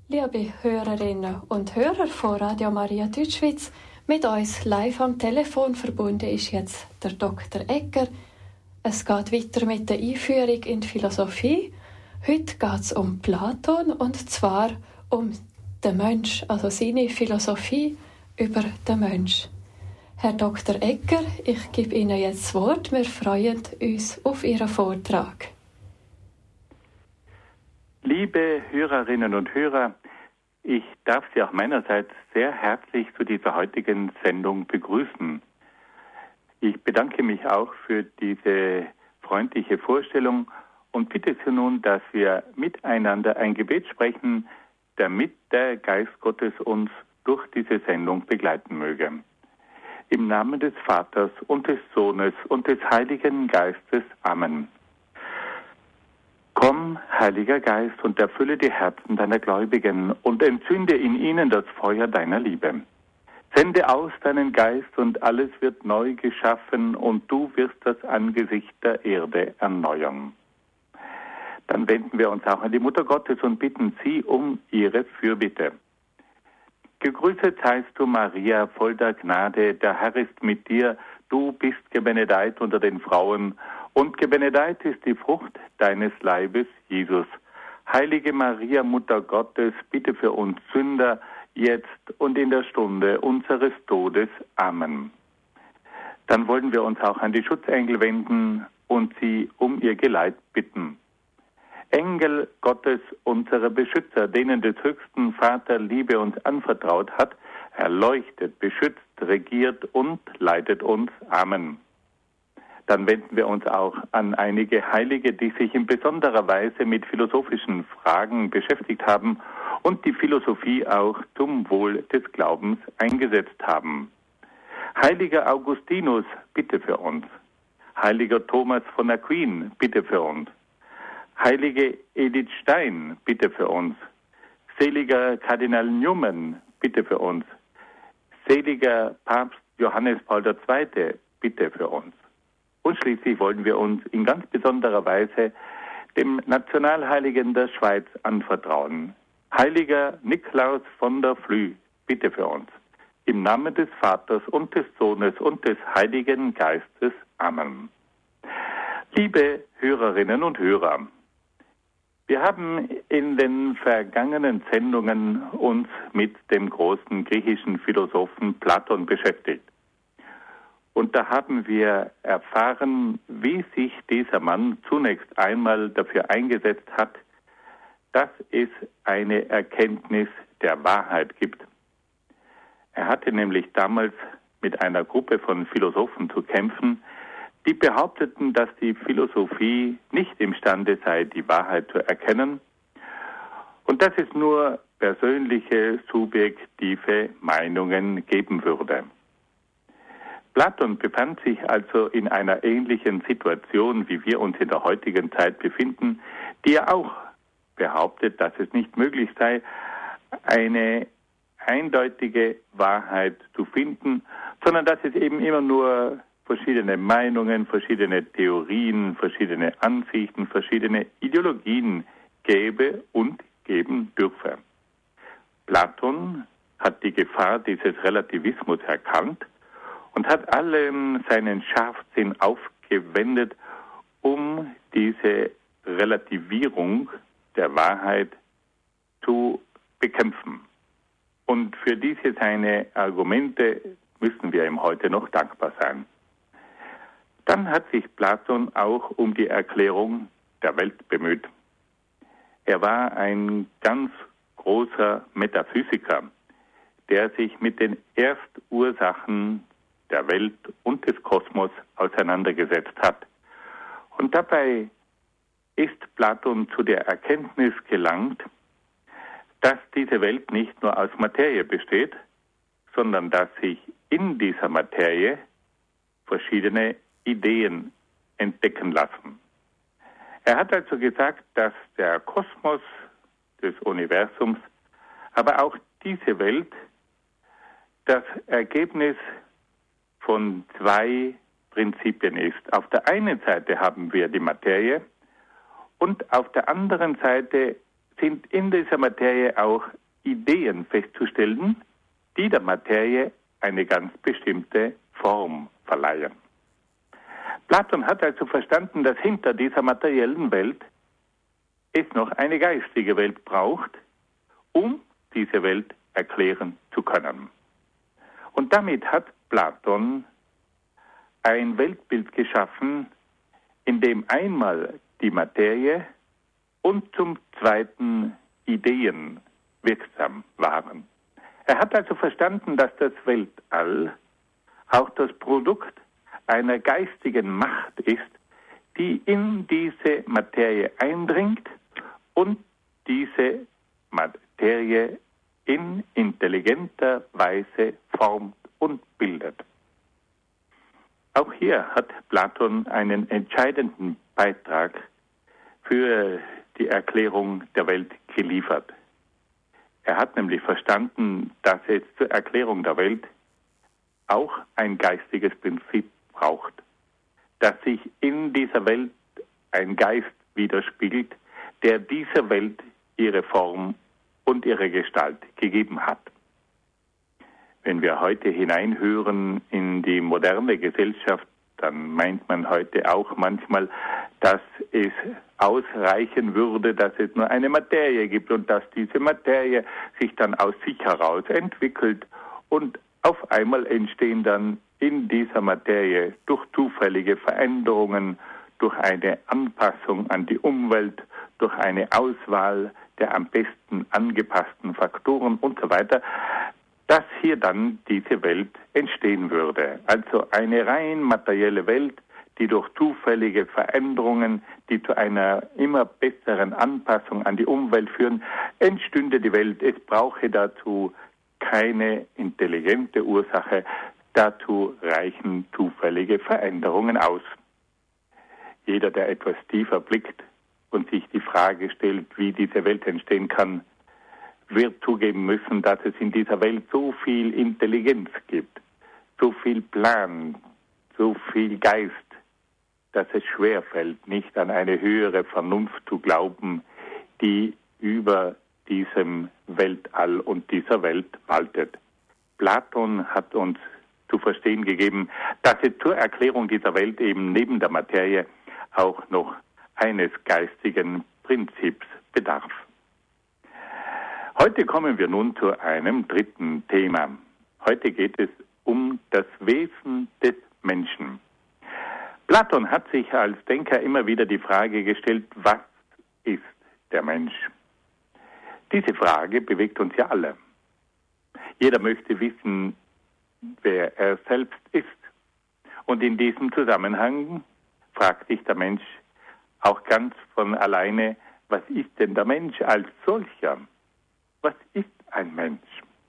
Liebe Hörerinnen und Hörer von Radio Maria Deutschschweiz, mit uns live am Telefon verbunden ist jetzt der Dr. Egger. Es geht weiter mit der Einführung in die Philosophie. Heute geht es um Platon und zwar um den Mensch, also seine Philosophie über den Mensch. Herr Dr. Egger, ich gebe Ihnen jetzt das Wort. Wir freuen uns auf Ihren Vortrag. Liebe Hörerinnen und Hörer, ich darf Sie auch meinerseits sehr herzlich zu dieser heutigen Sendung begrüßen. Ich bedanke mich auch für diese freundliche Vorstellung und bitte Sie nun, dass wir miteinander ein Gebet sprechen, damit der Geist Gottes uns durch diese Sendung begleiten möge. Im Namen des Vaters und des Sohnes und des Heiligen Geistes. Amen. Komm, Heiliger Geist, und erfülle die Herzen deiner Gläubigen und entzünde in ihnen das Feuer deiner Liebe. Sende aus deinen Geist und alles wird neu geschaffen und du wirst das Angesicht der Erde erneuern. Dann wenden wir uns auch an die Mutter Gottes und bitten sie um ihre Fürbitte. Gegrüßet seist du, Maria, voll der Gnade, der Herr ist mit dir, du bist gebenedeit unter den Frauen, und gebenedeit ist die Frucht deines Leibes, Jesus. Heilige Maria, Mutter Gottes, bitte für uns Sünder, jetzt und in der Stunde unseres Todes. Amen. Dann wollen wir uns auch an die Schutzengel wenden und sie um ihr Geleit bitten. Engel Gottes, unsere Beschützer, denen des höchsten Vater Liebe uns anvertraut hat, erleuchtet, beschützt, regiert und leitet uns. Amen. Dann wenden wir uns auch an einige Heilige, die sich in besonderer Weise mit philosophischen Fragen beschäftigt haben und die Philosophie auch zum Wohl des Glaubens eingesetzt haben. Heiliger Augustinus, bitte für uns. Heiliger Thomas von Aquin, bitte für uns. Heilige Edith Stein, bitte für uns. Seliger Kardinal Newman, bitte für uns. Seliger Papst Johannes Paul II, bitte für uns. Und schließlich wollen wir uns in ganz besonderer Weise dem Nationalheiligen der Schweiz anvertrauen. Heiliger Niklaus von der Flüe, bitte für uns. Im Namen des Vaters und des Sohnes und des Heiligen Geistes. Amen. Liebe Hörerinnen und Hörer, wir haben in den vergangenen Sendungen uns mit dem großen griechischen Philosophen Platon beschäftigt. Und da haben wir erfahren, wie sich dieser Mann zunächst einmal dafür eingesetzt hat, dass es eine Erkenntnis der Wahrheit gibt. Er hatte nämlich damals mit einer Gruppe von Philosophen zu kämpfen, die behaupteten, dass die Philosophie nicht imstande sei, die Wahrheit zu erkennen und dass es nur persönliche, subjektive Meinungen geben würde. Platon befand sich also in einer ähnlichen Situation, wie wir uns in der heutigen Zeit befinden, die er auch behauptet, dass es nicht möglich sei, eine eindeutige Wahrheit zu finden, sondern dass es eben immer nur verschiedene Meinungen, verschiedene Theorien, verschiedene Ansichten, verschiedene Ideologien gäbe und geben dürfe. Platon hat die Gefahr dieses Relativismus erkannt und hat allen seinen Scharfsinn aufgewendet, um diese Relativierung der Wahrheit zu bekämpfen. Und für diese seine Argumente müssen wir ihm heute noch dankbar sein. Dann hat sich Platon auch um die Erklärung der Welt bemüht. Er war ein ganz großer Metaphysiker, der sich mit den Erstursachen der Welt und des Kosmos auseinandergesetzt hat. Und dabei ist Platon zu der Erkenntnis gelangt, dass diese Welt nicht nur aus Materie besteht, sondern dass sich in dieser Materie verschiedene Ideen entdecken lassen. Er hat also gesagt, dass der Kosmos des Universums, aber auch diese Welt das Ergebnis von zwei Prinzipien ist. Auf der einen Seite haben wir die Materie und auf der anderen Seite sind in dieser Materie auch Ideen festzustellen, die der Materie eine ganz bestimmte Form verleihen. Platon hat also verstanden, dass hinter dieser materiellen Welt es noch eine geistige Welt braucht, um diese Welt erklären zu können. Und damit hat Platon ein Weltbild geschaffen, in dem einmal die Materie und zum Zweiten Ideen wirksam waren. Er hat also verstanden, dass das Weltall auch das Produkt einer geistigen Macht ist, die in diese Materie eindringt und diese Materie in intelligenter Weise formt und bildet. Auch hier hat Platon einen entscheidenden Beitrag für die Erklärung der Welt geliefert. Er hat nämlich verstanden, dass es zur Erklärung der Welt auch ein geistiges Prinzip braucht, dass sich in dieser Welt ein Geist widerspiegelt, der dieser Welt ihre Form und ihre Gestalt gegeben hat. Wenn wir heute hineinhören in die moderne Gesellschaft, dann meint man heute auch manchmal, dass es ausreichen würde, dass es nur eine Materie gibt und dass diese Materie sich dann aus sich heraus entwickelt und auf einmal entstehen dann in dieser Materie durch zufällige Veränderungen, durch eine Anpassung an die Umwelt, durch eine Auswahl der am besten angepassten Faktoren und so weiter, dass hier dann diese Welt entstehen würde. Also eine rein materielle Welt, die durch zufällige Veränderungen, die zu einer immer besseren Anpassung an die Umwelt führen, entstünde die Welt. Es brauche dazu keine intelligente Ursache, dazu reichen zufällige Veränderungen aus. Jeder, der etwas tiefer blickt und sich die Frage stellt, wie diese Welt entstehen kann, wird zugeben müssen, dass es in dieser Welt so viel Intelligenz gibt, so viel Plan, so viel Geist, dass es schwerfällt, nicht an eine höhere Vernunft zu glauben, die über diesem Weltall und dieser Welt waltet. Platon hat uns zu verstehen gegeben, dass es zur Erklärung dieser Welt eben neben der Materie auch noch eines geistigen Prinzips bedarf. Heute kommen wir nun zu einem dritten Thema. Heute geht es um das Wesen des Menschen. Platon hat sich als Denker immer wieder die Frage gestellt, was ist der Mensch? Diese Frage bewegt uns ja alle. Jeder möchte wissen, wer er selbst ist. Und in diesem Zusammenhang fragt sich der Mensch auch ganz von alleine, was ist denn der Mensch als solcher? Was ist ein Mensch?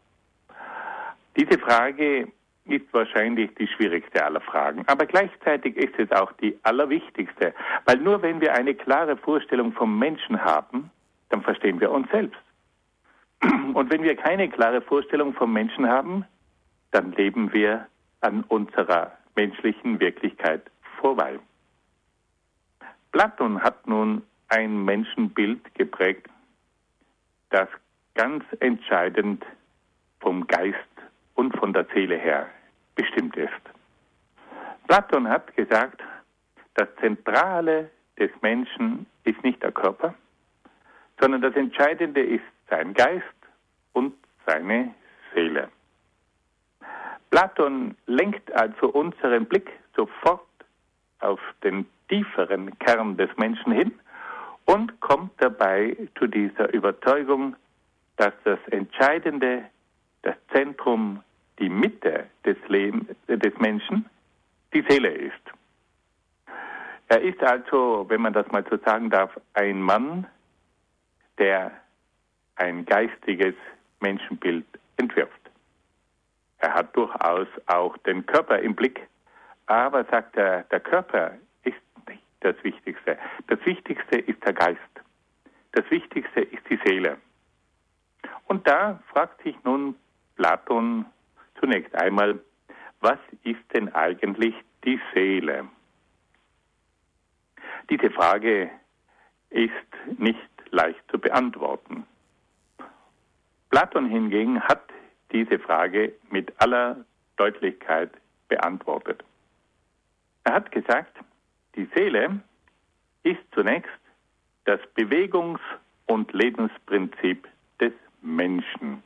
Diese Frage ist wahrscheinlich die schwierigste aller Fragen, aber gleichzeitig ist es auch die allerwichtigste, weil nur wenn wir eine klare Vorstellung vom Menschen haben, dann verstehen wir uns selbst. Und wenn wir keine klare Vorstellung vom Menschen haben, dann leben wir an unserer menschlichen Wirklichkeit vorbei. Platon hat nun ein Menschenbild geprägt, das ganz entscheidend vom Geist und von der Seele her bestimmt ist. Platon hat gesagt, das Zentrale des Menschen ist nicht der Körper, sondern das Entscheidende ist sein Geist und seine Seele. Platon lenkt also unseren Blick sofort auf den tieferen Kern des Menschen hin und kommt dabei zu dieser Überzeugung, dass das Entscheidende, das Zentrum, die Mitte des Lebens des Menschen, die Seele ist. Er ist also, wenn man das mal so sagen darf, ein Mann, der ein geistiges Menschenbild entwirft. Er hat durchaus auch den Körper im Blick, aber sagt er, der Körper ist nicht das Wichtigste. Das Wichtigste ist der Geist. Das Wichtigste ist die Seele. Und da fragt sich nun Platon zunächst einmal, was ist denn eigentlich die Seele? Diese Frage ist nicht leicht zu beantworten. Platon hingegen hat diese Frage mit aller Deutlichkeit beantwortet. Er hat gesagt, die Seele ist zunächst das Bewegungs- und Lebensprinzip des Menschen.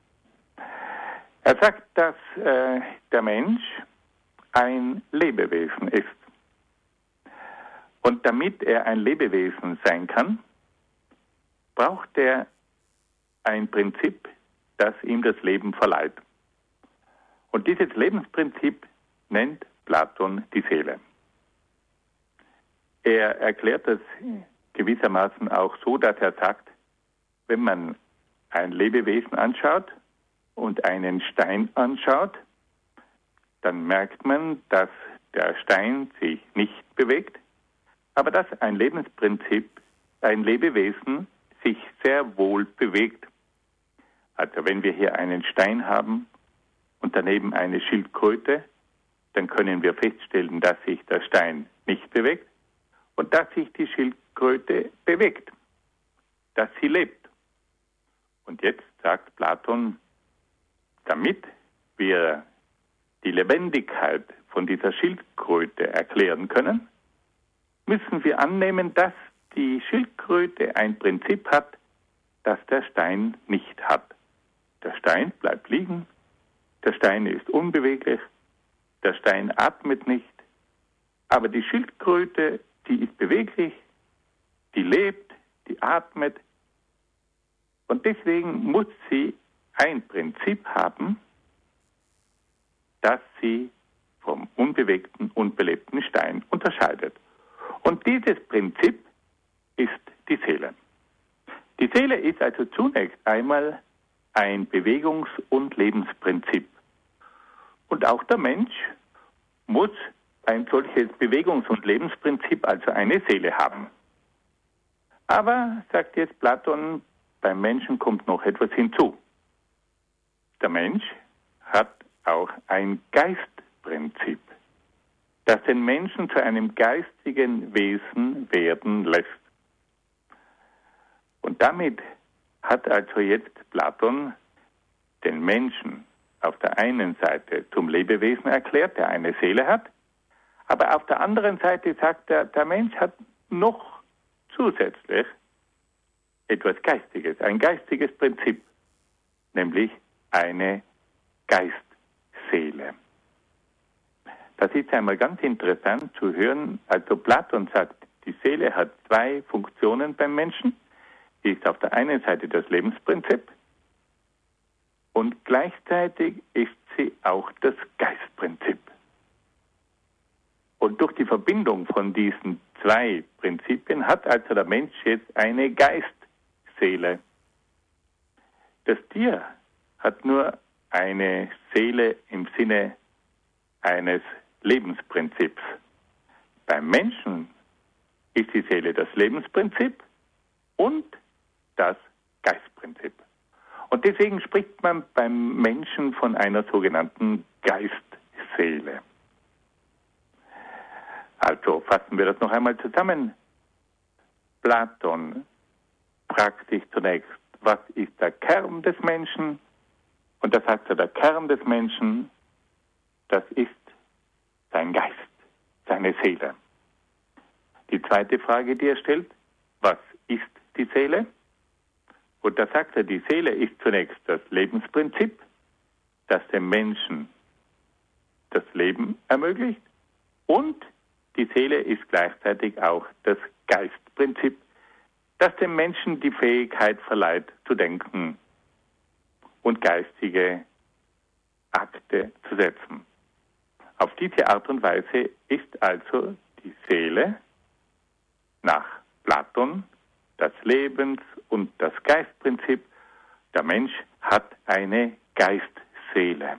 Er sagt, dass der Mensch ein Lebewesen ist. Und damit er ein Lebewesen sein kann, braucht er ein Prinzip, das ihm das Leben verleiht. Und dieses Lebensprinzip nennt Platon die Seele. Er erklärt das gewissermaßen auch so, dass er sagt, wenn man ein Lebewesen anschaut und einen Stein anschaut, dann merkt man, dass der Stein sich nicht bewegt, aber dass ein Lebensprinzip, ein Lebewesen, sich sehr wohl bewegt. Also wenn wir hier einen Stein haben und daneben eine Schildkröte, dann können wir feststellen, dass sich der Stein nicht bewegt und dass sich die Schildkröte bewegt, dass sie lebt. Und jetzt sagt Platon, damit wir die Lebendigkeit von dieser Schildkröte erklären können, müssen wir annehmen, dass die Schildkröte ein Prinzip hat, das der Stein nicht hat. Der Stein bleibt liegen, der Stein ist unbeweglich, der Stein atmet nicht, aber die Schildkröte, die ist beweglich, die lebt, die atmet und deswegen muss sie ein Prinzip haben, das sie vom unbewegten und belebten Stein unterscheidet. Und dieses Prinzip ist die Seele. Die Seele ist also zunächst einmal ein Bewegungs- und Lebensprinzip. Und auch der Mensch muss ein solches Bewegungs- und Lebensprinzip, also eine Seele haben. Aber, sagt jetzt Platon, beim Menschen kommt noch etwas hinzu. Der Mensch hat auch ein Geistprinzip, das den Menschen zu einem geistigen Wesen werden lässt. Und damit hat also jetzt Platon den Menschen auf der einen Seite zum Lebewesen erklärt, der eine Seele hat, aber auf der anderen Seite sagt er, der Mensch hat noch zusätzlich etwas Geistiges, ein geistiges Prinzip, nämlich eine Geistseele. Das ist einmal ganz interessant zu hören. Also Platon sagt, die Seele hat zwei Funktionen beim Menschen. Sie ist auf der einen Seite das Lebensprinzip und gleichzeitig ist sie auch das Geistprinzip. Und durch die Verbindung von diesen zwei Prinzipien hat also der Mensch jetzt eine Geistseele. Das Tier hat nur eine Seele im Sinne eines Lebensprinzips. Beim Menschen ist die Seele das Lebensprinzip und das Geistprinzip. Und deswegen spricht man beim Menschen von einer sogenannten Geistseele. Also fassen wir das noch einmal zusammen. Platon fragt sich zunächst, was ist der Kern des Menschen? Und da sagt er, der Kern des Menschen, das ist sein Geist, seine Seele. Die zweite Frage, die er stellt, was ist die Seele? Und da sagt er, die Seele ist zunächst das Lebensprinzip, das dem Menschen das Leben ermöglicht, und die Seele ist gleichzeitig auch das Geistprinzip, das dem Menschen die Fähigkeit verleiht, zu denken und geistige Akte zu setzen. Auf diese Art und Weise ist also die Seele nach Platon das Lebens- und das Geistprinzip. Der Mensch hat eine Geistseele.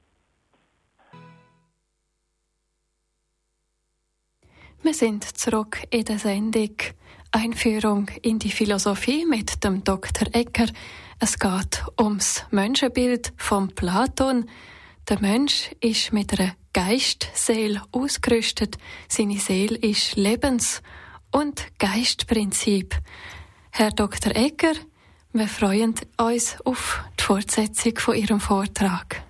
Wir sind zurück in der Sendung Einführung in die Philosophie mit dem Dr. Egger. Es geht ums Menschenbild von Platon. Der Mensch ist mit einer Geistseele ausgerüstet. Seine Seele ist Lebens- und Geistprinzip. Herr Dr. Egger, wir freuen uns auf die Fortsetzung von Ihrem Vortrag.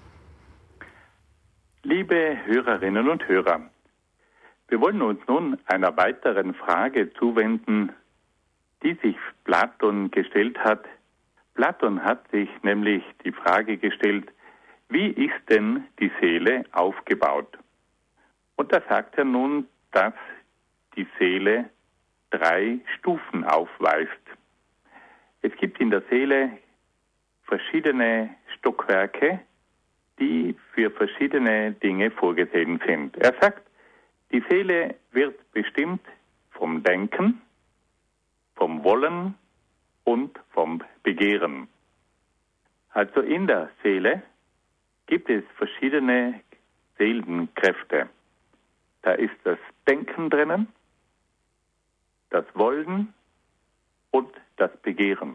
Liebe Hörerinnen und Hörer, wir wollen uns nun einer weiteren Frage zuwenden, die sich Platon gestellt hat. Platon hat sich nämlich die Frage gestellt, wie ist denn die Seele aufgebaut? Und da sagt er nun, dass die Seele 3 Stufen aufweist. Es gibt in der Seele verschiedene Stockwerke, die für verschiedene Dinge vorgesehen sind. Er sagt, die Seele wird bestimmt vom Denken, vom Wollen und vom Begehren. Also in der Seele gibt es verschiedene Seelenkräfte. Da ist das Denken drinnen, das Wollen und das Begehren.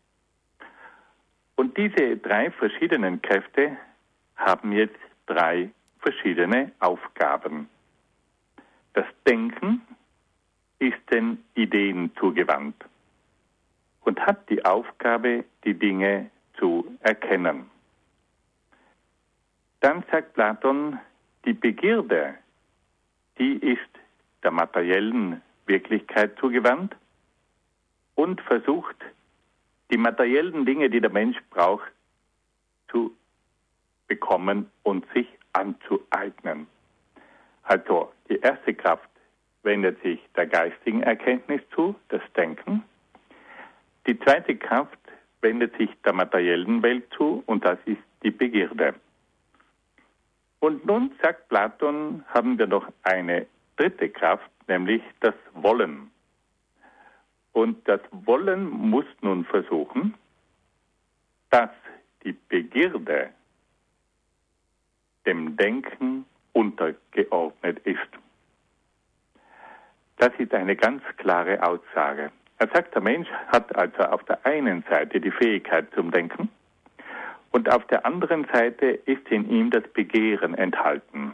Und diese 3 verschiedenen Kräfte haben jetzt 3 verschiedene Aufgaben. Das Denken ist den Ideen zugewandt und hat die Aufgabe, die Dinge zu erkennen. Dann sagt Platon, die Begierde, die ist der materiellen Wirklichkeit zugewandt und versucht, die materiellen Dinge, die der Mensch braucht, zu bekommen und sich anzueignen. Also die erste Kraft wendet sich der geistigen Erkenntnis zu, das Denken. Die zweite Kraft wendet sich der materiellen Welt zu und das ist die Begierde. Und nun, sagt Platon, haben wir noch eine dritte Kraft, nämlich das Wollen. Und das Wollen muss nun versuchen, dass die Begierde dem Denken untergeordnet ist. Das ist eine ganz klare Aussage. Er sagt, der Mensch hat also auf der einen Seite die Fähigkeit zum Denken und auf der anderen Seite ist in ihm das Begehren enthalten.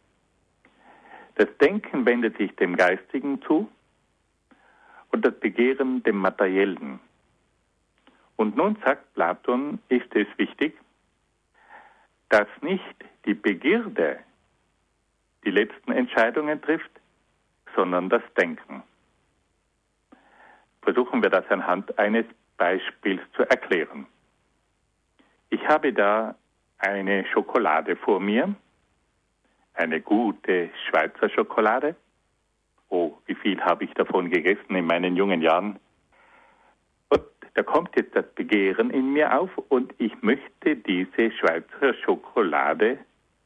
Das Denken wendet sich dem Geistigen zu und das Begehren dem Materiellen. Und nun sagt Platon, ist es wichtig, dass nicht die Begierde die letzten Entscheidungen trifft, sondern das Denken. Versuchen wir das anhand eines Beispiels zu erklären. Ich habe da eine Schokolade vor mir, eine gute Schweizer Schokolade. Oh, wie viel habe ich davon gegessen in meinen jungen Jahren. Und da kommt jetzt das Begehren in mir auf und ich möchte diese Schweizer Schokolade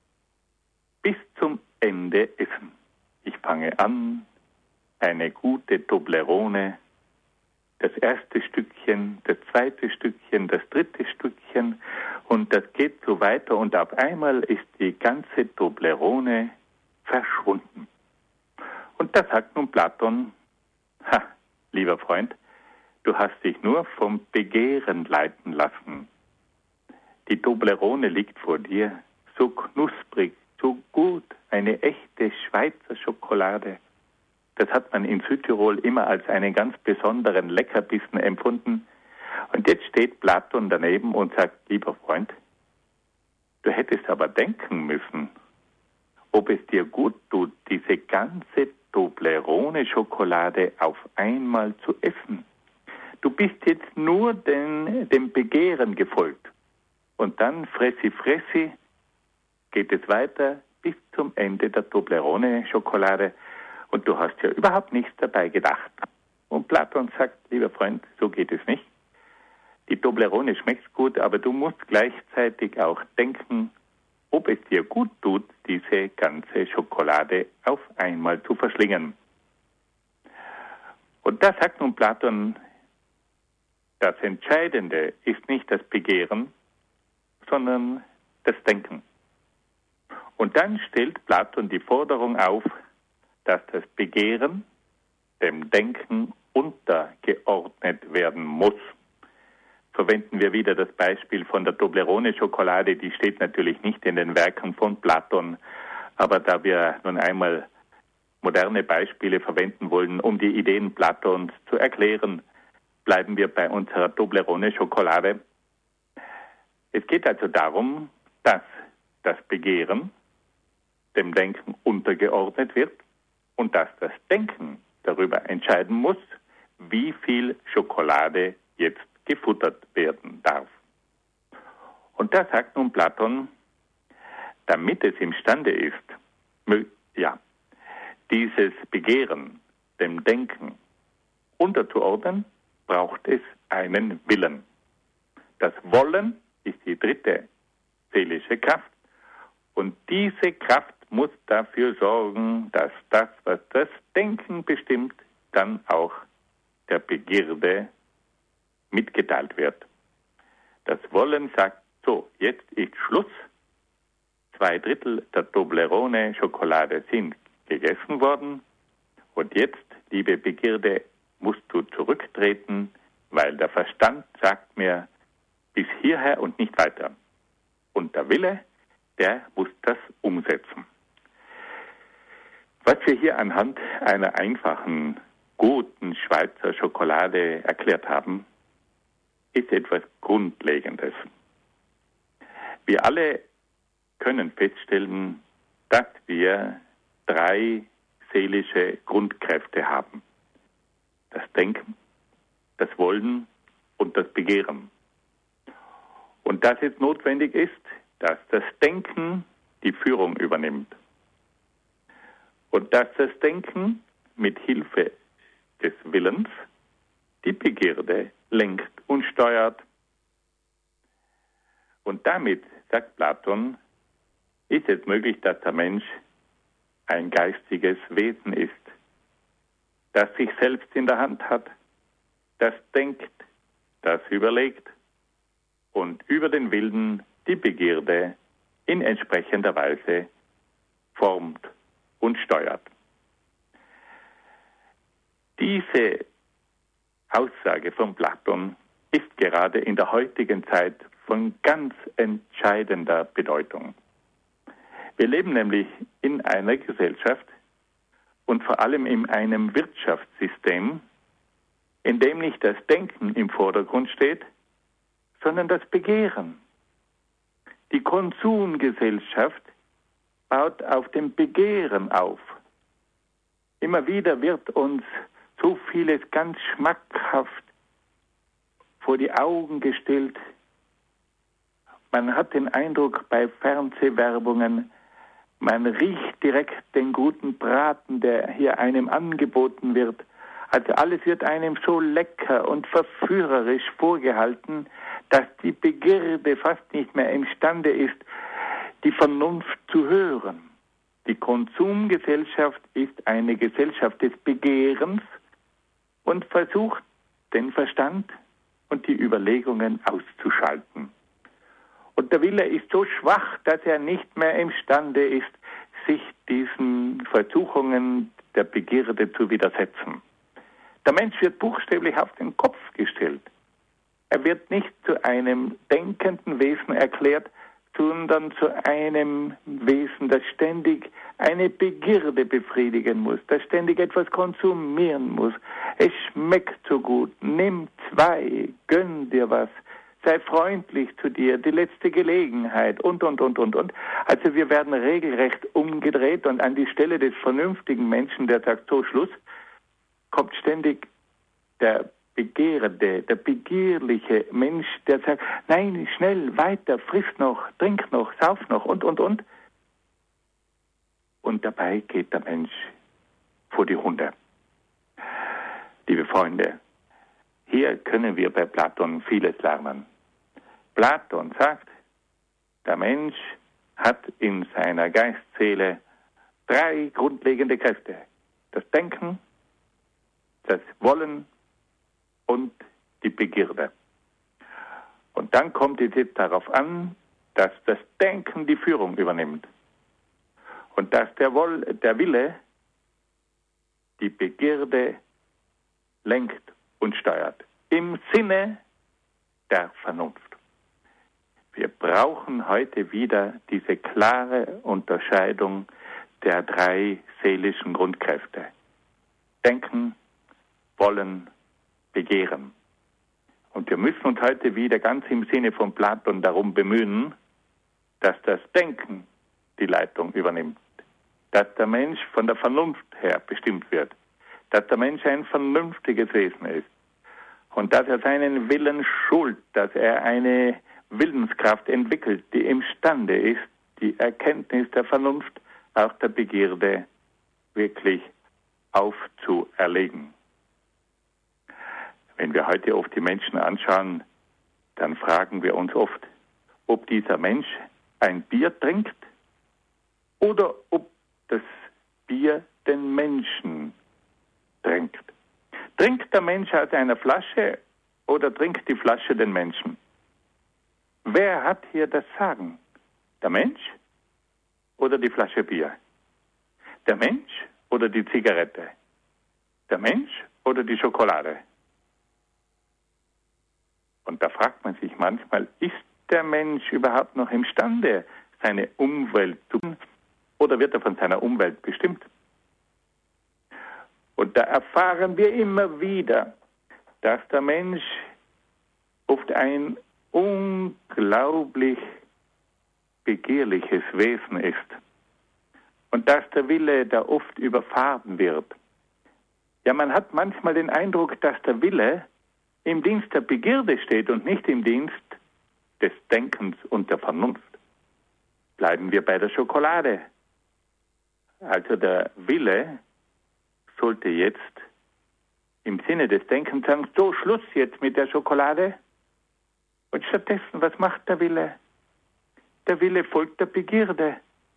bis zum Ende essen. Ich fange an, eine gute Toblerone, das erste Stückchen, das zweite Stückchen, das dritte Stückchen und das geht so weiter und auf einmal ist die ganze Toblerone verschwunden. Und da sagt nun Platon, lieber Freund, du hast dich nur vom Begehren leiten lassen. Die Toblerone liegt vor dir, so knusprig, so gut, eine echte Schweizer Schokolade. Das hat man in Südtirol immer als einen ganz besonderen Leckerbissen empfunden. Und jetzt steht Platon daneben und sagt, lieber Freund, du hättest aber denken müssen, ob es dir gut tut, diese ganze Toblerone-Schokolade auf einmal zu essen. Du bist jetzt nur dem Begehren gefolgt. Und dann fressi, geht es weiter bis zum Ende der Toblerone-Schokolade. Und du hast ja überhaupt nichts dabei gedacht. Und Platon sagt, lieber Freund, so geht es nicht. Die Toblerone schmeckt gut, aber du musst gleichzeitig auch denken, ob es dir gut tut, diese ganze Schokolade auf einmal zu verschlingen. Und da sagt nun Platon, das Entscheidende ist nicht das Begehren, sondern das Denken. Und dann stellt Platon die Forderung auf, dass das Begehren dem Denken untergeordnet werden muss. Verwenden wir wieder das Beispiel von der Toblerone-Schokolade, die steht natürlich nicht in den Werken von Platon, aber da wir nun einmal moderne Beispiele verwenden wollen, um die Ideen Platons zu erklären, bleiben wir bei unserer Toblerone-Schokolade. Es geht also darum, dass das Begehren dem Denken untergeordnet wird und dass das Denken darüber entscheiden muss, wie viel Schokolade jetzt gefuttert werden darf. Und da sagt nun Platon, damit es imstande ist, dieses Begehren dem Denken unterzuordnen, braucht es einen Willen. Das Wollen ist die dritte seelische Kraft und diese Kraft muss dafür sorgen, dass das, was das Denken bestimmt, dann auch der Begierde mitgeteilt wird. Das Wollen sagt, so, jetzt ist Schluss. 2/3 der Toblerone-Schokolade sind gegessen worden und jetzt, liebe Begierde, musst du zurücktreten, weil der Verstand sagt mir, bis hierher und nicht weiter. Und der Wille, der muss das umsetzen. Was wir hier anhand einer einfachen, guten Schweizer Schokolade erklärt haben, ist etwas Grundlegendes. Wir alle können feststellen, dass wir 3 seelische Grundkräfte haben. Das Denken, das Wollen und das Begehren. Und dass es notwendig ist, dass das Denken die Führung übernimmt. Und dass das Denken mit Hilfe des Willens die Begierde lenkt und steuert. Und damit, sagt Platon, ist es möglich, dass der Mensch ein geistiges Wesen ist, das sich selbst in der Hand hat, das denkt, das überlegt und über den Willen die Begierde in entsprechender Weise formt und steuert. Diese Aussage von Platon ist gerade in der heutigen Zeit von ganz entscheidender Bedeutung. Wir leben nämlich in einer Gesellschaft und vor allem in einem Wirtschaftssystem, in dem nicht das Denken im Vordergrund steht, sondern das Begehren. Die Konsumgesellschaft baut auf dem Begehren auf. Immer wieder wird uns so vieles ganz schmackhaft vor die Augen gestellt. Man hat den Eindruck bei Fernsehwerbungen, man riecht direkt den guten Braten, der hier einem angeboten wird. Also alles wird einem so lecker und verführerisch vorgehalten, dass die Begierde fast nicht mehr imstande ist, die Vernunft zu hören. Die Konsumgesellschaft ist eine Gesellschaft des Begehrens und versucht, den Verstand und die Überlegungen auszuschalten. Und der Wille ist so schwach, dass er nicht mehr imstande ist, sich diesen Versuchungen der Begierde zu widersetzen. Der Mensch wird buchstäblich auf den Kopf gestellt. Er wird nicht zu einem denkenden Wesen erklärt, sondern zu einem Wesen, das ständig eine Begierde befriedigen muss, das ständig etwas konsumieren muss. Es schmeckt so gut, nimm 2, gönn dir was, sei freundlich zu dir, die letzte Gelegenheit und. Also wir werden regelrecht umgedreht und an die Stelle des vernünftigen Menschen, der sagt, so Schluss, kommt ständig der Begehrende, der begierliche Mensch, der sagt, nein, schnell, weiter, friss noch, trink noch, sauf noch und. Und dabei geht der Mensch vor die Hunde. Liebe Freunde, hier können wir bei Platon vieles lernen. Platon sagt, der Mensch hat in seiner Geistseele 3 grundlegende Kräfte. Das Denken, das Wollen und die Begierde. Und dann kommt es jetzt darauf an, dass das Denken die Führung übernimmt. Und dass der Wille die Begierde lenkt und steuert. Im Sinne der Vernunft. Wir brauchen heute wieder diese klare Unterscheidung der 3 seelischen Grundkräfte. Denken, Wollen, Begehren. Und wir müssen uns heute wieder ganz im Sinne von Platon darum bemühen, dass das Denken die Leitung übernimmt, dass der Mensch von der Vernunft her bestimmt wird, dass der Mensch ein vernünftiges Wesen ist und dass er seinen Willen schult, dass er eine Willenskraft entwickelt, die imstande ist, die Erkenntnis der Vernunft auch der Begierde wirklich aufzuerlegen. Wenn wir heute oft die Menschen anschauen, dann fragen wir uns oft, ob dieser Mensch ein Bier trinkt oder ob das Bier den Menschen trinkt. Trinkt der Mensch aus einer Flasche oder trinkt die Flasche den Menschen? Wer hat hier das Sagen? Der Mensch oder die Flasche Bier? Der Mensch oder die Zigarette? Der Mensch oder die Schokolade? Und da fragt man sich manchmal, ist der Mensch überhaupt noch imstande, seine Umwelt zu tun, oder wird er von seiner Umwelt bestimmt? Und da erfahren wir immer wieder, dass der Mensch oft ein unglaublich begehrliches Wesen ist und dass der Wille da oft überfahren wird. Ja, man hat manchmal den Eindruck, dass der Wille im Dienst der Begierde steht und nicht im Dienst des Denkens und der Vernunft. Bleiben wir bei der Schokolade. Also der Wille sollte jetzt im Sinne des Denkens sagen, so, Schluss jetzt mit der Schokolade. Und stattdessen, was macht der Wille? Der Wille folgt der Begierde.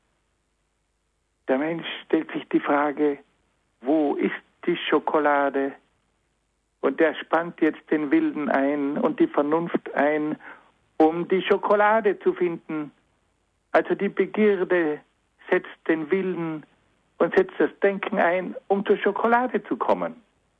Der Mensch stellt sich die Frage, wo ist die Schokolade? Und er spannt jetzt den Willen ein und die Vernunft ein, um die Schokolade zu finden. Also die Begierde setzt den Willen und setzt das Denken ein, um zur Schokolade zu kommen.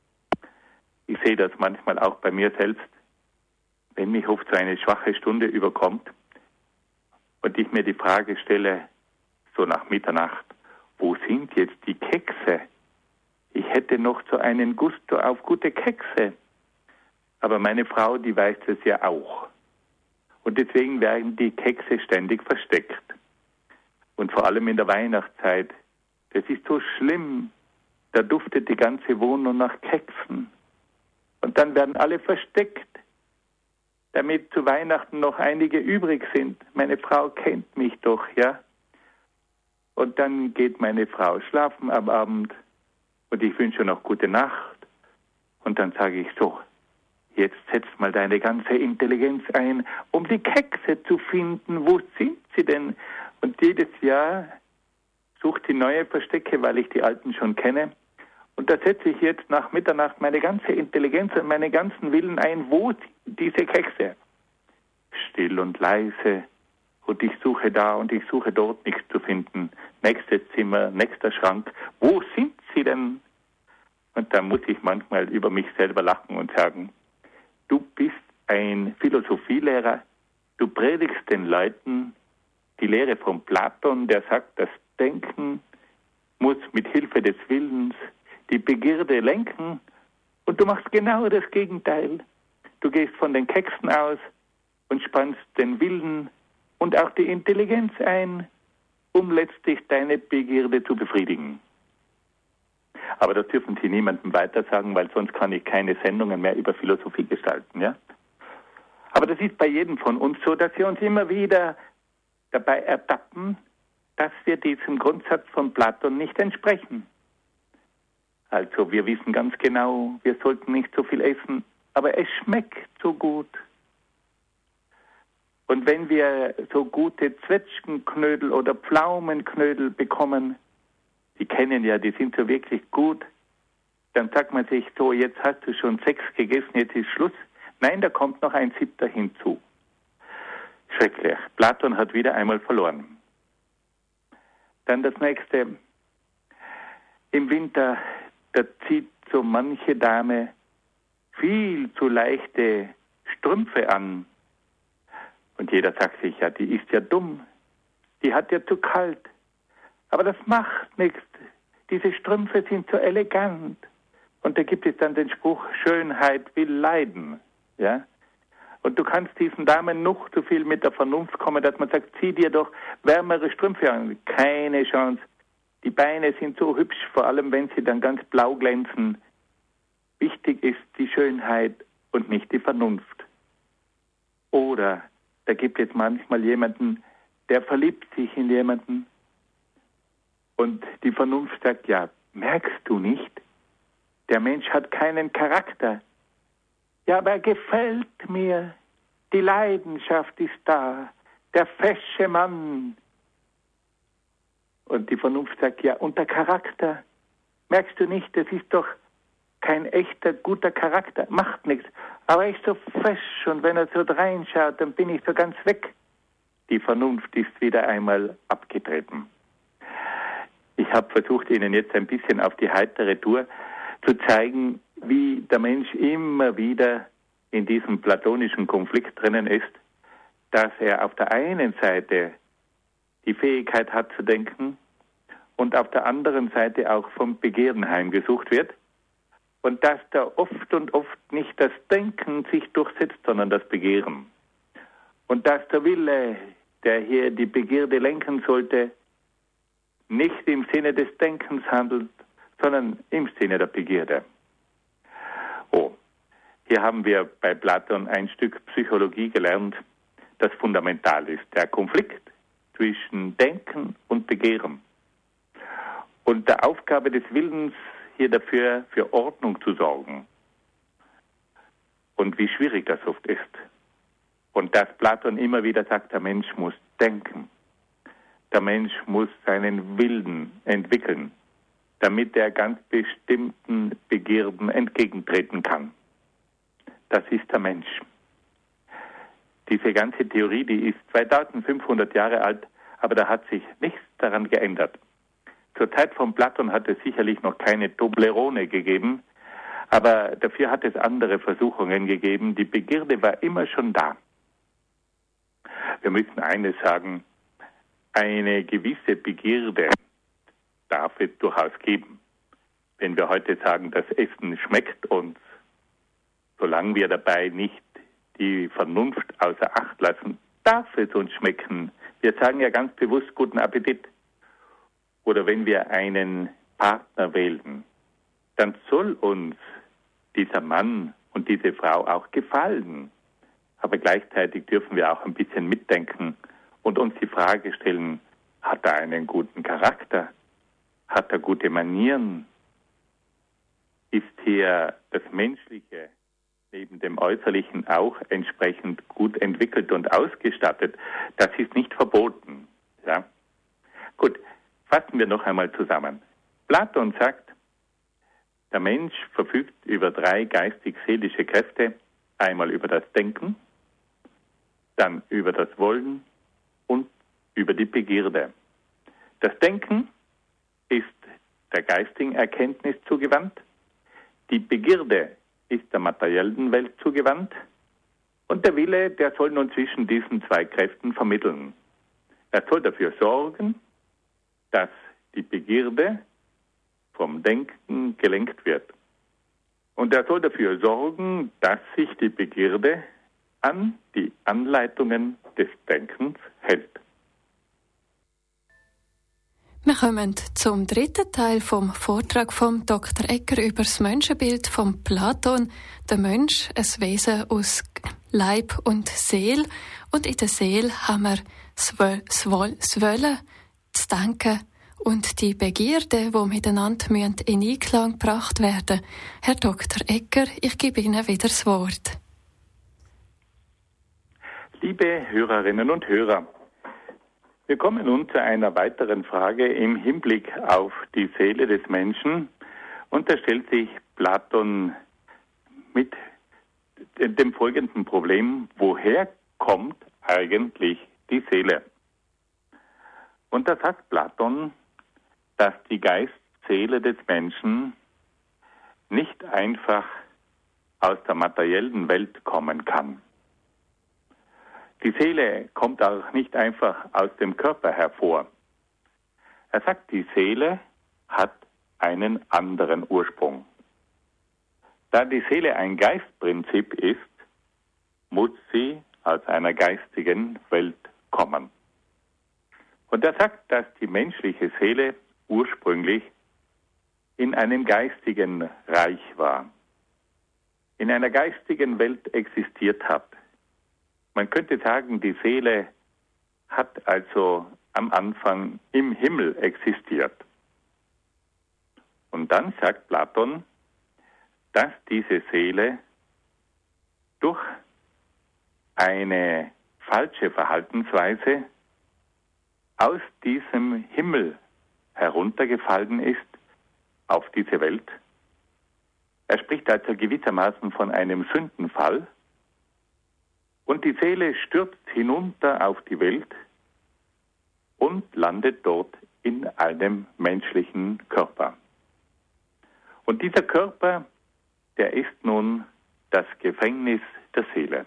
Ich sehe das manchmal auch bei mir selbst, wenn mich oft so eine schwache Stunde überkommt und ich mir die Frage stelle, so nach Mitternacht, wo sind jetzt die Kekse? Ich hätte noch so einen Gusto auf gute Kekse. Aber meine Frau, die weiß das ja auch. Und deswegen werden die Kekse ständig versteckt. Und vor allem in der Weihnachtszeit. Das ist so schlimm. Da duftet die ganze Wohnung nach Keksen. Und dann werden alle versteckt, damit zu Weihnachten noch einige übrig sind. Meine Frau kennt mich doch, ja. Und dann geht meine Frau schlafen am Abend. Und ich wünsche noch gute Nacht. Und dann sage ich so, jetzt setz mal deine ganze Intelligenz ein, um die Kekse zu finden. Wo sind sie denn? Und jedes Jahr sucht die neue Verstecke, weil ich die alten schon kenne. Und da setze ich jetzt nach Mitternacht meine ganze Intelligenz und meine ganzen Willen ein. Wo sind diese Kekse? Still und leise. Und ich suche da und ich suche dort, nichts zu finden. Nächstes Zimmer, nächster Schrank. Wo sind sie denn? Und da muss ich manchmal über mich selber lachen und sagen, du bist ein Philosophielehrer, du predigst den Leuten die Lehre von Platon, der sagt, das Denken muss mit Hilfe des Willens die Begierde lenken und du machst genau das Gegenteil. Du gehst von den Keksen aus und spannst den Willen und auch die Intelligenz ein, um letztlich deine Begierde zu befriedigen. Aber das dürfen Sie niemandem weitersagen, weil sonst kann ich keine Sendungen mehr über Philosophie gestalten, ja? Aber das ist bei jedem von uns so, dass wir uns immer wieder dabei ertappen, dass wir diesem Grundsatz von Platon nicht entsprechen. Also wir wissen ganz genau, wir sollten nicht so viel essen, aber es schmeckt so gut. Und wenn wir so gute Zwetschgenknödel oder Pflaumenknödel bekommen, die kennen ja, die sind so wirklich gut, dann sagt man sich so, jetzt hast du schon 6 gegessen, jetzt ist Schluss. Nein, da kommt noch ein 7. hinzu. Schrecklich. Platon hat wieder einmal verloren. Dann das nächste. Im Winter, da zieht so manche Dame viel zu leichte Strümpfe an. Und jeder sagt sich, ja, die ist ja dumm. Die hat ja zu kalt. Aber das macht nichts. Diese Strümpfe sind so elegant. Und da gibt es dann den Spruch, Schönheit will leiden. Ja? Und du kannst diesen Damen noch zu viel mit der Vernunft kommen, dass man sagt, zieh dir doch wärmere Strümpfe an. Keine Chance. Die Beine sind so hübsch, vor allem wenn sie dann ganz blau glänzen. Wichtig ist die Schönheit und nicht die Vernunft. Oder da gibt es manchmal jemanden, der verliebt sich in jemanden und die Vernunft sagt, ja, merkst du nicht? Der Mensch hat keinen Charakter. Ja, aber er gefällt mir. Die Leidenschaft ist da. Der fesche Mann. Und die Vernunft sagt, ja, und der Charakter? Merkst du nicht, das ist doch kein echter, guter Charakter. Macht nichts. Aber er ist so fesch und wenn er so reinschaut, dann bin ich so ganz weg. Die Vernunft ist wieder einmal abgetreten. Ich habe versucht, Ihnen jetzt ein bisschen auf die heitere Tour zu zeigen, wie der Mensch immer wieder in diesem platonischen Konflikt drinnen ist, dass er auf der einen Seite die Fähigkeit hat zu denken und auf der anderen Seite auch vom Begehren heimgesucht wird und dass da oft und oft nicht das Denken sich durchsetzt, sondern das Begehren. Und dass der Wille, der hier die Begierde lenken sollte, nicht im Sinne des Denkens handelt, sondern im Sinne der Begierde. Oh, hier haben wir bei Platon ein Stück Psychologie gelernt, das fundamental ist. Der Konflikt zwischen Denken und Begehren. Und der Aufgabe des Willens, hier dafür für Ordnung zu sorgen. Und wie schwierig das oft ist. Und dass Platon immer wieder sagt, der Mensch muss denken. Der Mensch muss seinen Willen entwickeln, damit er ganz bestimmten Begierden entgegentreten kann. Das ist der Mensch. Diese ganze Theorie, die ist 2500 Jahre alt, aber da hat sich nichts daran geändert. Zur Zeit von Platon hat es sicherlich noch keine Toblerone gegeben, aber dafür hat es andere Versuchungen gegeben. Die Begierde war immer schon da. Wir müssen eines sagen, eine gewisse Begierde darf es durchaus geben. Wenn wir heute sagen, das Essen schmeckt uns, solange wir dabei nicht die Vernunft außer Acht lassen, darf es uns schmecken. Wir sagen ja ganz bewusst guten Appetit. Oder wenn wir einen Partner wählen, dann soll uns dieser Mann und diese Frau auch gefallen. Aber gleichzeitig dürfen wir auch ein bisschen mitdenken und uns die Frage stellen, hat er einen guten Charakter? Hat er gute Manieren? Ist hier das Menschliche neben dem Äußerlichen auch entsprechend gut entwickelt und ausgestattet? Das ist nicht verboten. Ja? Gut, fassen wir noch einmal zusammen. Platon sagt, der Mensch verfügt über 3 geistig-seelische Kräfte, einmal über das Denken, dann über das Wollen und über die Begierde. Das Denken ist der geistigen Erkenntnis zugewandt, die Begierde ist der materiellen Welt zugewandt und der Wille, der soll nun zwischen diesen 2 Kräften vermitteln. Er soll dafür sorgen, dass die Begierde vom Denken gelenkt wird. Und er soll dafür sorgen, dass sich die Begierde an die Anleitungen des Denkens hält. Wir kommen zum 3. Teil vom Vortrag von Dr. Egger über das Menschenbild von Platon. Der Mensch, ein Wesen aus Leib und Seele. Und in der Seele haben wir das Wollen, das Denken und die Begierde, die miteinander in Einklang gebracht werden. Herr Dr. Egger, ich gebe Ihnen wieder das Wort. Liebe Hörerinnen und Hörer, wir kommen nun zu einer weiteren Frage im Hinblick auf die Seele des Menschen. Und da stellt sich Platon mit dem folgenden Problem: Woher kommt eigentlich die Seele? Und da sagt Platon, dass die Geistseele des Menschen nicht einfach aus der materiellen Welt kommen kann. Die Seele kommt auch nicht einfach aus dem Körper hervor. Er sagt, die Seele hat einen anderen Ursprung. Da die Seele ein Geistprinzip ist, muss sie aus einer geistigen Welt kommen. Und er sagt, dass die menschliche Seele ursprünglich in einem geistigen Reich war, in einer geistigen Welt existiert hat. Man könnte sagen, die Seele hat also am Anfang im Himmel existiert. Und dann sagt Platon, dass diese Seele durch eine falsche Verhaltensweise aus diesem Himmel heruntergefallen ist auf diese Welt. Er spricht also gewissermaßen von einem Sündenfall. Und die Seele stürzt hinunter auf die Welt und landet dort in einem menschlichen Körper. Und dieser Körper, der ist nun das Gefängnis der Seele.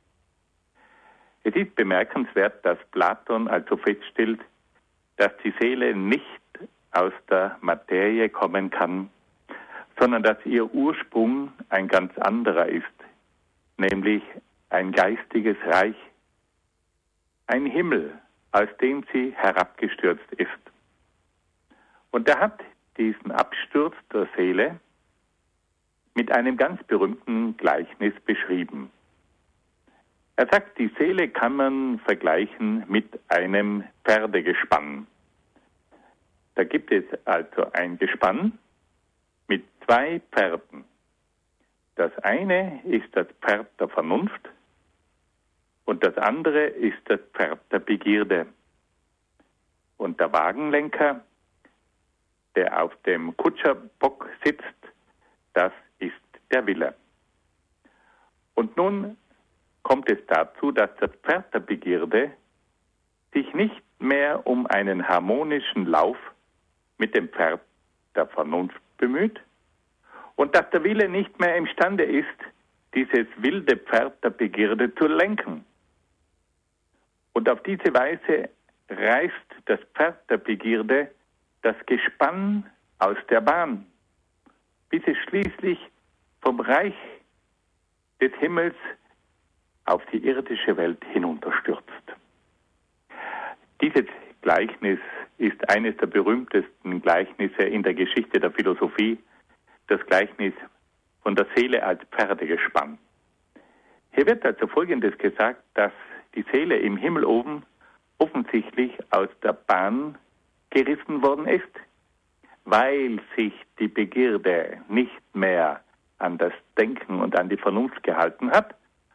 Es ist bemerkenswert, dass Platon also feststellt, dass die Seele nicht aus der Materie kommen kann, sondern dass ihr Ursprung ein ganz anderer ist, nämlich ein geistiges Reich, ein Himmel, aus dem sie herabgestürzt ist. Und er hat diesen Absturz der Seele mit einem ganz berühmten Gleichnis beschrieben. Er sagt, die Seele kann man vergleichen mit einem Pferdegespann. Da gibt es also ein Gespann mit 2 Pferden. Das eine ist das Pferd der Vernunft und das andere ist das Pferd der Begierde. Und der Wagenlenker, der auf dem Kutscherbock sitzt, das ist der Wille. Und nun kommt es dazu, dass das Pferd der Begierde sich nicht mehr um einen harmonischen Lauf mit dem Pferd der Vernunft bemüht und dass der Wille nicht mehr imstande ist, dieses wilde Pferd der Begierde zu lenken. Und auf diese Weise reißt das Pferd der Begierde das Gespann aus der Bahn, bis es schließlich vom Reich des Himmels auf die irdische Welt hinunterstürzt. Dieses Gleichnis ist eines der berühmtesten Gleichnisse in der Geschichte der Philosophie, das Gleichnis von der Seele als Pferdegespann. Hier wird also Folgendes gesagt, dass die Seele im Himmel oben offensichtlich aus der Bahn gerissen worden ist, weil sich die Begierde nicht mehr an das Denken und an die Vernunft gehalten hat.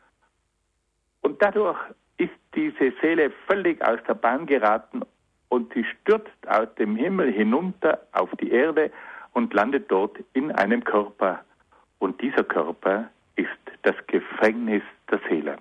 Und dadurch ist diese Seele völlig aus der Bahn geraten und sie stürzt aus dem Himmel hinunter auf die Erde und landet dort in einem Körper. Und dieser Körper ist das Gefängnis der Seele.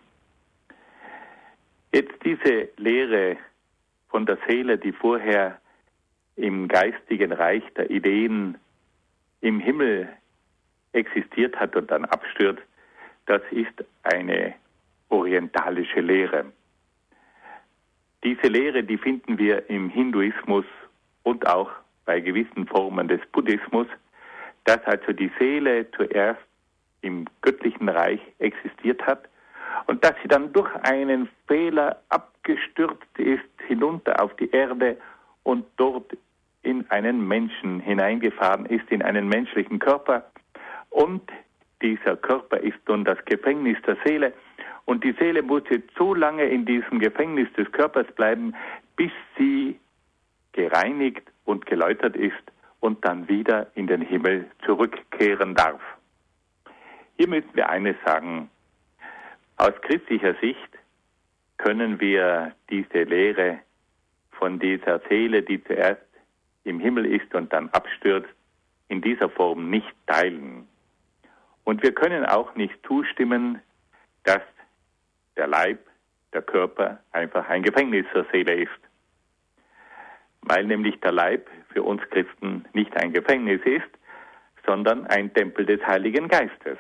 Jetzt diese Lehre von der Seele, die vorher im geistigen Reich der Ideen im Himmel existiert hat und dann abstürzt, das ist eine orientalische Lehre. Diese Lehre, die finden wir im Hinduismus und auch bei gewissen Formen des Buddhismus, dass also die Seele zuerst im göttlichen Reich existiert hat und dass sie dann durch einen Fehler abgestürzt ist hinunter auf die Erde und dort in einen Menschen hineingefahren ist, in einen menschlichen Körper. Und dieser Körper ist nun das Gefängnis der Seele. Und die Seele muss jetzt so lange in diesem Gefängnis des Körpers bleiben, bis sie gereinigt und geläutert ist und dann wieder in den Himmel zurückkehren darf. Hier müssen wir eines sagen. Aus christlicher Sicht können wir diese Lehre von dieser Seele, die zuerst im Himmel ist und dann abstürzt, in dieser Form nicht teilen. Und wir können auch nicht zustimmen, dass der Leib, der Körper einfach ein Gefängnis der Seele ist. Weil nämlich der Leib für uns Christen nicht ein Gefängnis ist, sondern ein Tempel des Heiligen Geistes.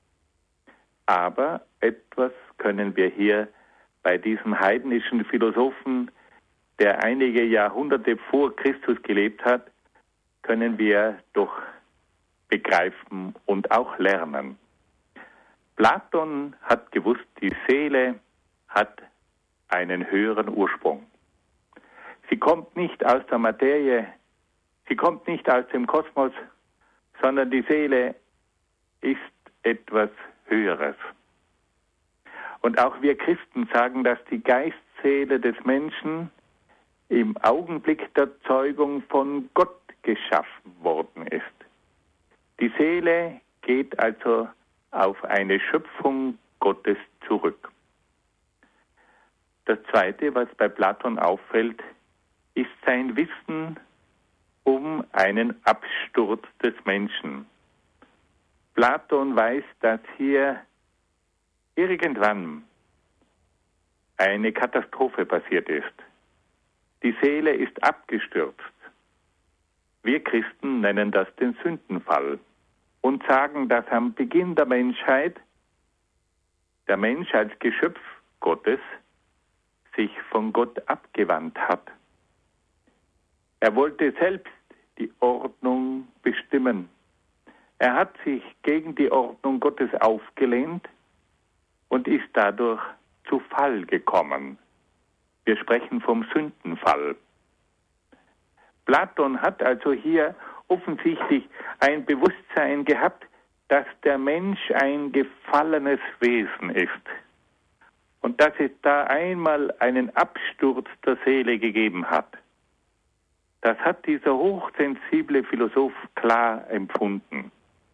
Aber etwas können wir hier bei diesem heidnischen Philosophen, der einige Jahrhunderte vor Christus gelebt hat, können wir doch begreifen und auch lernen. Platon hat gewusst, die Seele hat einen höheren Ursprung. Sie kommt nicht aus der Materie, sie kommt nicht aus dem Kosmos, sondern die Seele ist etwas Höheres. Und auch wir Christen sagen, dass die Geistseele des Menschen im Augenblick der Zeugung von Gott geschaffen worden ist. Die Seele geht also auf eine Schöpfung Gottes zurück. Das Zweite, was bei Platon auffällt, ist sein Wissen um einen Absturz des Menschen. Platon weiß, dass hier irgendwann eine Katastrophe passiert ist. Die Seele ist abgestürzt. Wir Christen nennen das den Sündenfall und sagen, dass am Beginn der Menschheit der Mensch als Geschöpf Gottes sich von Gott abgewandt hat. Er wollte selbst die Ordnung bestimmen. Er hat sich gegen die Ordnung Gottes aufgelehnt und ist dadurch zu Fall gekommen. Wir sprechen vom Sündenfall. Platon hat also hier offensichtlich ein Bewusstsein gehabt, dass der Mensch ein gefallenes Wesen ist und dass es da einmal einen Absturz der Seele gegeben hat. Das hat dieser hochsensible Philosoph klar empfunden.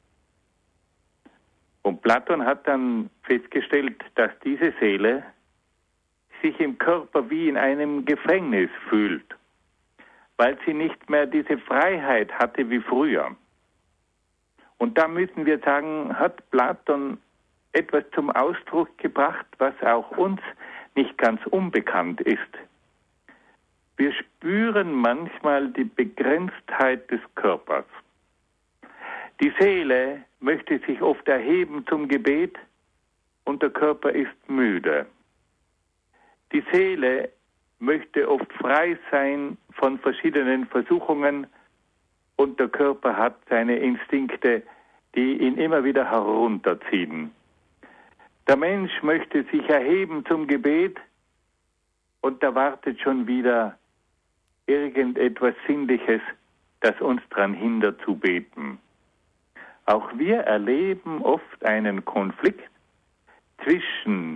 Und Platon hat dann festgestellt, dass diese Seele sich im Körper wie in einem Gefängnis fühlt, weil sie nicht mehr diese Freiheit hatte wie früher. Und da müssen wir sagen, hat Platon etwas zum Ausdruck gebracht, was auch uns nicht ganz unbekannt ist. Wir spüren manchmal die Begrenztheit des Körpers. Die Seele möchte sich oft erheben zum Gebet und der Körper ist müde. Die Seele möchte oft frei sein von verschiedenen Versuchungen und der Körper hat seine Instinkte, die ihn immer wieder herunterziehen. Der Mensch möchte sich erheben zum Gebet und da wartet schon wieder irgendetwas Sinnliches, das uns daran hindert zu beten. Auch wir erleben oft einen Konflikt zwischen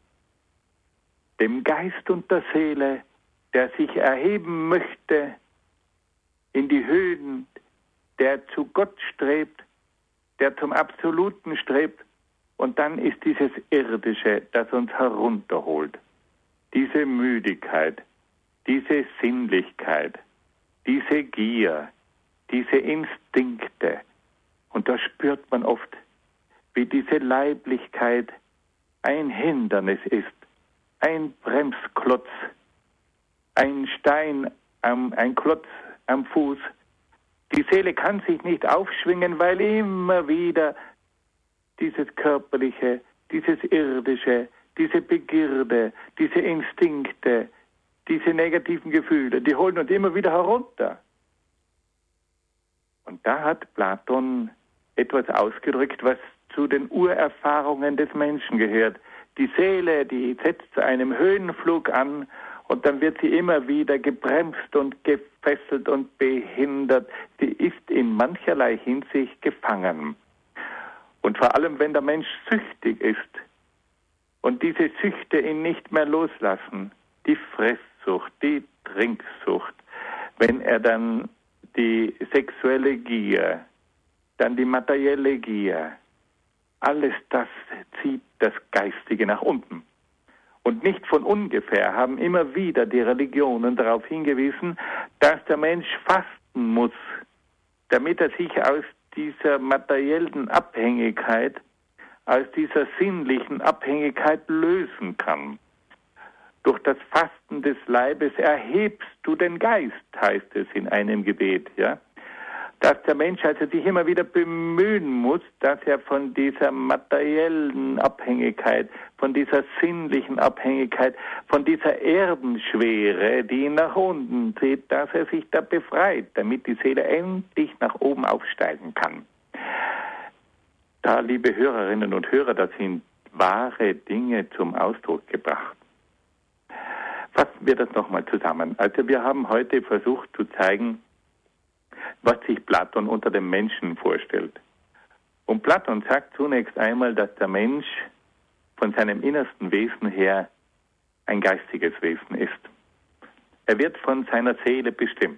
dem Geist und der Seele, der sich erheben möchte in die Höhen, der zu Gott strebt, der zum Absoluten strebt, und dann ist dieses Irdische, das uns herunterholt. Diese Müdigkeit, diese Sinnlichkeit, diese Gier, diese Instinkte. Und da spürt man oft, wie diese Leiblichkeit ein Hindernis ist, ein Bremsklotz, ein Stein, ein Klotz am Fuß. Die Seele kann sich nicht aufschwingen, weil immer wieder dieses Körperliche, dieses Irdische, diese Begierde, diese Instinkte, diese negativen Gefühle, die holen uns immer wieder herunter. Und da hat Platon etwas ausgedrückt, was zu den Urerfahrungen des Menschen gehört. Die Seele, die setzt zu einem Höhenflug an und dann wird sie immer wieder gebremst und gefesselt und behindert. Sie ist in mancherlei Hinsicht gefangen. Und vor allem, wenn der Mensch süchtig ist und diese Süchte ihn nicht mehr loslassen, die Fresssucht, die Trinksucht, wenn er dann die sexuelle Gier, dann die materielle Gier, alles das zieht das Geistige nach unten. Und nicht von ungefähr haben immer wieder die Religionen darauf hingewiesen, dass der Mensch fasten muss, damit er sich aus dieser materiellen Abhängigkeit, aus dieser sinnlichen Abhängigkeit lösen kann. Durch das Fasten des Leibes erhebst du den Geist, heißt es in einem Gebet, ja. Dass der Mensch also sich immer wieder bemühen muss, dass er von dieser materiellen Abhängigkeit, von dieser sinnlichen Abhängigkeit, von dieser Erdenschwere, die ihn nach unten zieht, dass er sich da befreit, damit die Seele endlich nach oben aufsteigen kann. Da, liebe Hörerinnen und Hörer, da sind wahre Dinge zum Ausdruck gebracht. Fassen wir das nochmal zusammen. Also wir haben heute versucht zu zeigen, was sich Platon unter dem Menschen vorstellt. Und Platon sagt zunächst einmal, dass der Mensch von seinem innersten Wesen her ein geistiges Wesen ist. Er wird von seiner Seele bestimmt.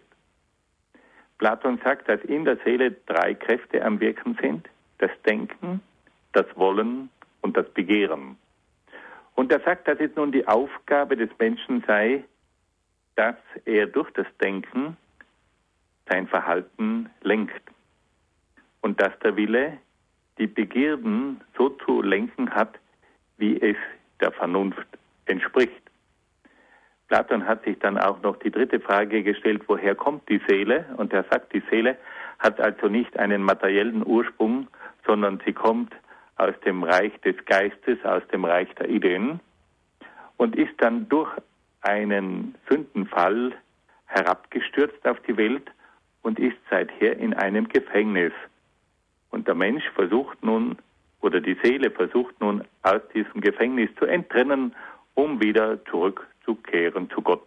Platon sagt, dass in der Seele 3 Kräfte am Wirken sind: das Denken, das Wollen und das Begehren. Und er sagt, dass es nun die Aufgabe des Menschen sei, dass er durch das Denken sein Verhalten lenkt. Und dass der Wille die Begierden so zu lenken hat, wie es der Vernunft entspricht. Platon hat sich dann auch noch die 3. Frage gestellt: Woher kommt die Seele? Und er sagt, die Seele hat also nicht einen materiellen Ursprung, sondern sie kommt aus dem Reich des Geistes, aus dem Reich der Ideen und ist dann durch einen Sündenfall herabgestürzt auf die Welt und ist seither in einem Gefängnis. Und der Mensch versucht nun, oder die Seele versucht nun, aus diesem Gefängnis zu entrinnen, um wieder zurückzukehren zu Gott.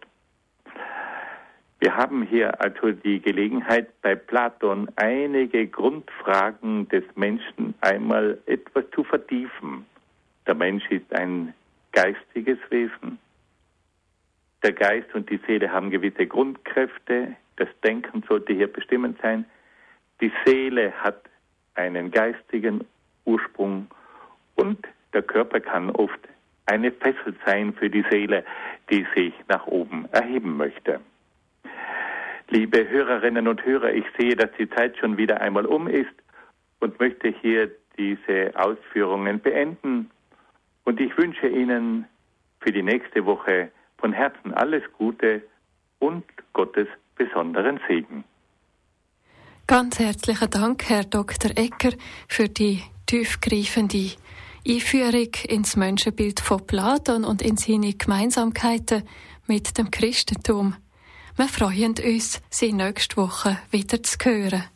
Wir haben hier also die Gelegenheit, bei Platon einige Grundfragen des Menschen einmal etwas zu vertiefen. Der Mensch ist ein geistiges Wesen. Der Geist und die Seele haben gewisse Grundkräfte. Das Denken sollte hier bestimmend sein. Die Seele hat einen geistigen Ursprung und der Körper kann oft eine Fessel sein für die Seele, die sich nach oben erheben möchte. Liebe Hörerinnen und Hörer, ich sehe, dass die Zeit schon wieder einmal um ist und möchte hier diese Ausführungen beenden. Und ich wünsche Ihnen für die nächste Woche von Herzen alles Gute und Gottes besonderen Segen. Ganz herzlichen Dank, Herr Dr. Egger, für die tiefgreifende Einführung ins Menschenbild von Platon und in seine Gemeinsamkeiten mit dem Christentum. Wir freuen uns, Sie nächste Woche wieder zu hören.